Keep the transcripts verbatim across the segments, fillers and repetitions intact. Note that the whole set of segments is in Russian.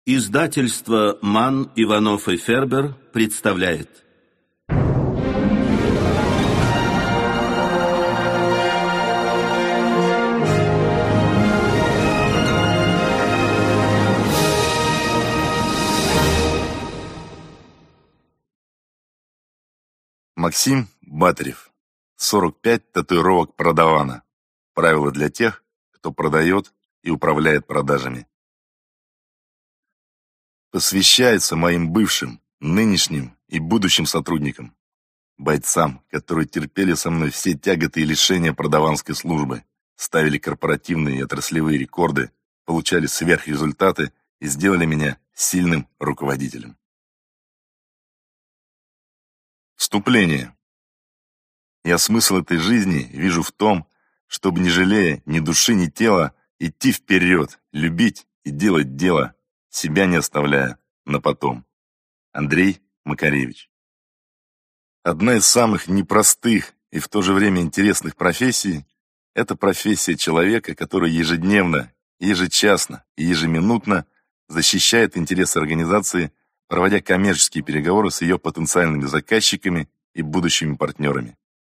Издательство «Манн, Иванов и Фербер» представляет. Максим Батарев. сорок пять татуировок продавана. Правила для тех, кто продает и управляет продажами. Посвящается моим бывшим, нынешним и будущим сотрудникам, бойцам, которые терпели со мной все тяготы и лишения продаванской службы, ставили корпоративные и отраслевые рекорды, получали сверхрезультаты и сделали меня сильным руководителем. Вступление. Я смысл этой жизни вижу в том, чтобы, не жалея ни души, ни тела, идти вперед, любить и делать дело, себя не оставляя на потом. Андрей Макаревич. Одна из самых непростых и в то же время интересных профессий – это профессия человека, который ежедневно, ежечасно и ежеминутно защищает интересы организации, проводя коммерческие переговоры с ее потенциальными заказчиками и будущими партнерами.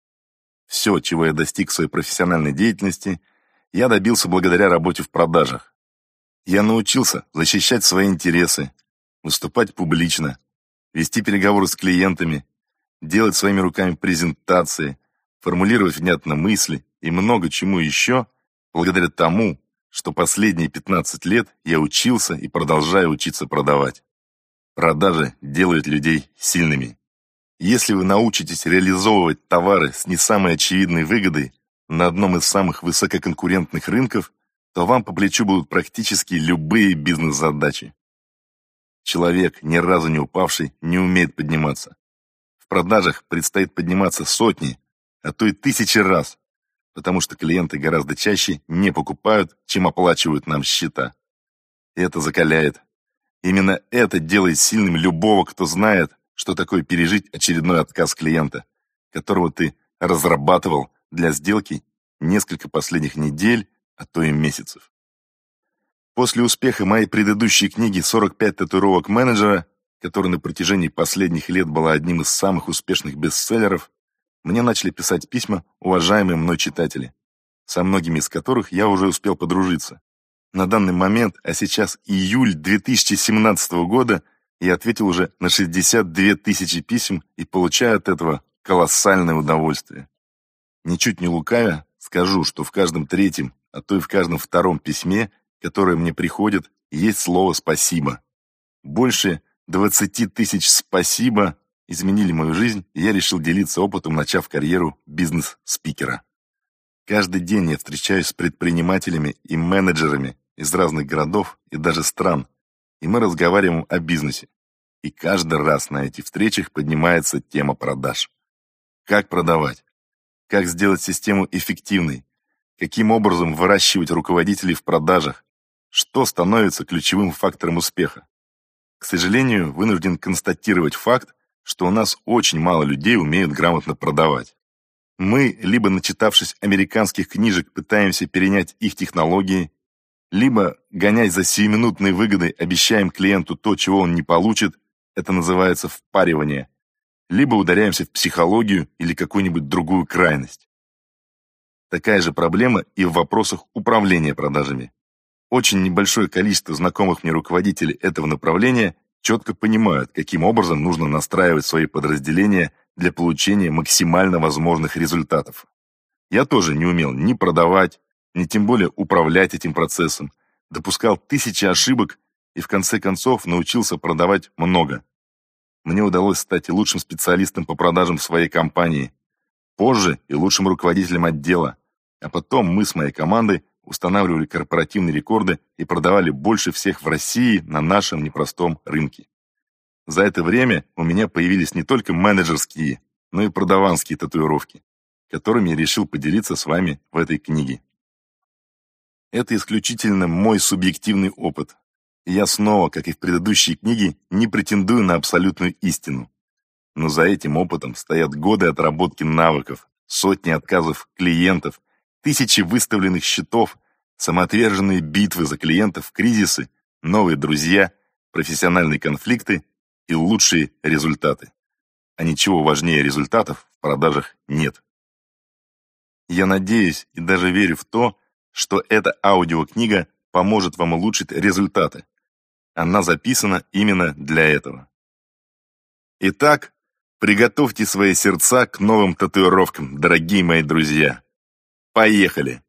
Все, чего я достиг в своей профессиональной деятельности, я добился благодаря работе в продажах. Я научился защищать свои интересы, выступать публично, вести переговоры с клиентами, делать своими руками презентации, формулировать внятно мысли и много чему еще, благодаря тому, что последние пятнадцать лет я учился и продолжаю учиться продавать. Продажи делают людей сильными. Если вы научитесь реализовывать товары с не самой очевидной выгодой на одном из самых высококонкурентных рынков, то вам по плечу будут практически любые бизнес-задачи. Человек, ни разу не упавший, не умеет подниматься. В продажах предстоит подниматься сотни, а то и тысячи раз, потому что клиенты гораздо чаще не покупают, чем оплачивают нам счета. И это закаляет. Именно это делает сильным любого, кто знает, что такое пережить очередной отказ клиента, которого ты разрабатывал для сделки несколько последних недель, а то и месяцев. После успеха моей предыдущей книги «сорок пять татуировок менеджера», которая на протяжении последних лет была одним из самых успешных бестселлеров, мне начали писать письма уважаемые мной читатели, со многими из которых я уже успел подружиться. На данный момент, а сейчас июль две тысячи семнадцатого года, я ответил уже на шестьдесят две тысячи писем и получаю от этого колоссальное удовольствие. Ничуть не лукавя, скажу, что в каждом третьем, а то и в каждом втором письме, которое мне приходит, есть слово «спасибо». Больше двадцати тысяч «спасибо» изменили мою жизнь, и я решил делиться опытом, начав карьеру бизнес-спикера. Каждый день я встречаюсь с предпринимателями и менеджерами из разных городов и даже стран, и мы разговариваем о бизнесе. И каждый раз на этих встречах поднимается тема продаж. Как продавать? Как сделать систему эффективной? Каким образом выращивать руководителей в продажах? Что становится ключевым фактором успеха? К сожалению, вынужден констатировать факт, что у нас очень мало людей умеют грамотно продавать. Мы, либо начитавшись американских книжек, пытаемся перенять их технологии, либо, гонясь за сиюминутной выгодой, обещаем клиенту то, чего он не получит, это называется впаривание, либо ударяемся в психологию или какую-нибудь другую крайность. Такая же проблема и в вопросах управления продажами. Очень небольшое количество знакомых мне руководителей этого направления четко понимают, каким образом нужно настраивать свои подразделения для получения максимально возможных результатов. Я тоже не умел ни продавать, ни тем более управлять этим процессом, допускал тысячи ошибок и в конце концов научился продавать много. Мне удалось стать и лучшим специалистом по продажам в своей компании, позже и лучшим руководителем отдела, а потом мы с моей командой устанавливали корпоративные рекорды и продавали больше всех в России на нашем непростом рынке. За это время у меня появились не только менеджерские, но и продаванские татуировки, которыми я решил поделиться с вами в этой книге. Это исключительно мой субъективный опыт, и я снова, как и в предыдущей книге, не претендую на абсолютную истину. Но за этим опытом стоят годы отработки навыков, сотни отказов клиентов, тысячи выставленных счетов, самоотверженные битвы за клиентов в кризисы, новые друзья, профессиональные конфликты и лучшие результаты. А ничего важнее результатов в продажах нет. Я надеюсь и даже верю в то, что эта аудиокнига поможет вам улучшить результаты. Она записана именно для этого. Итак, приготовьте свои сердца к новым татуировкам, дорогие мои друзья. Поехали!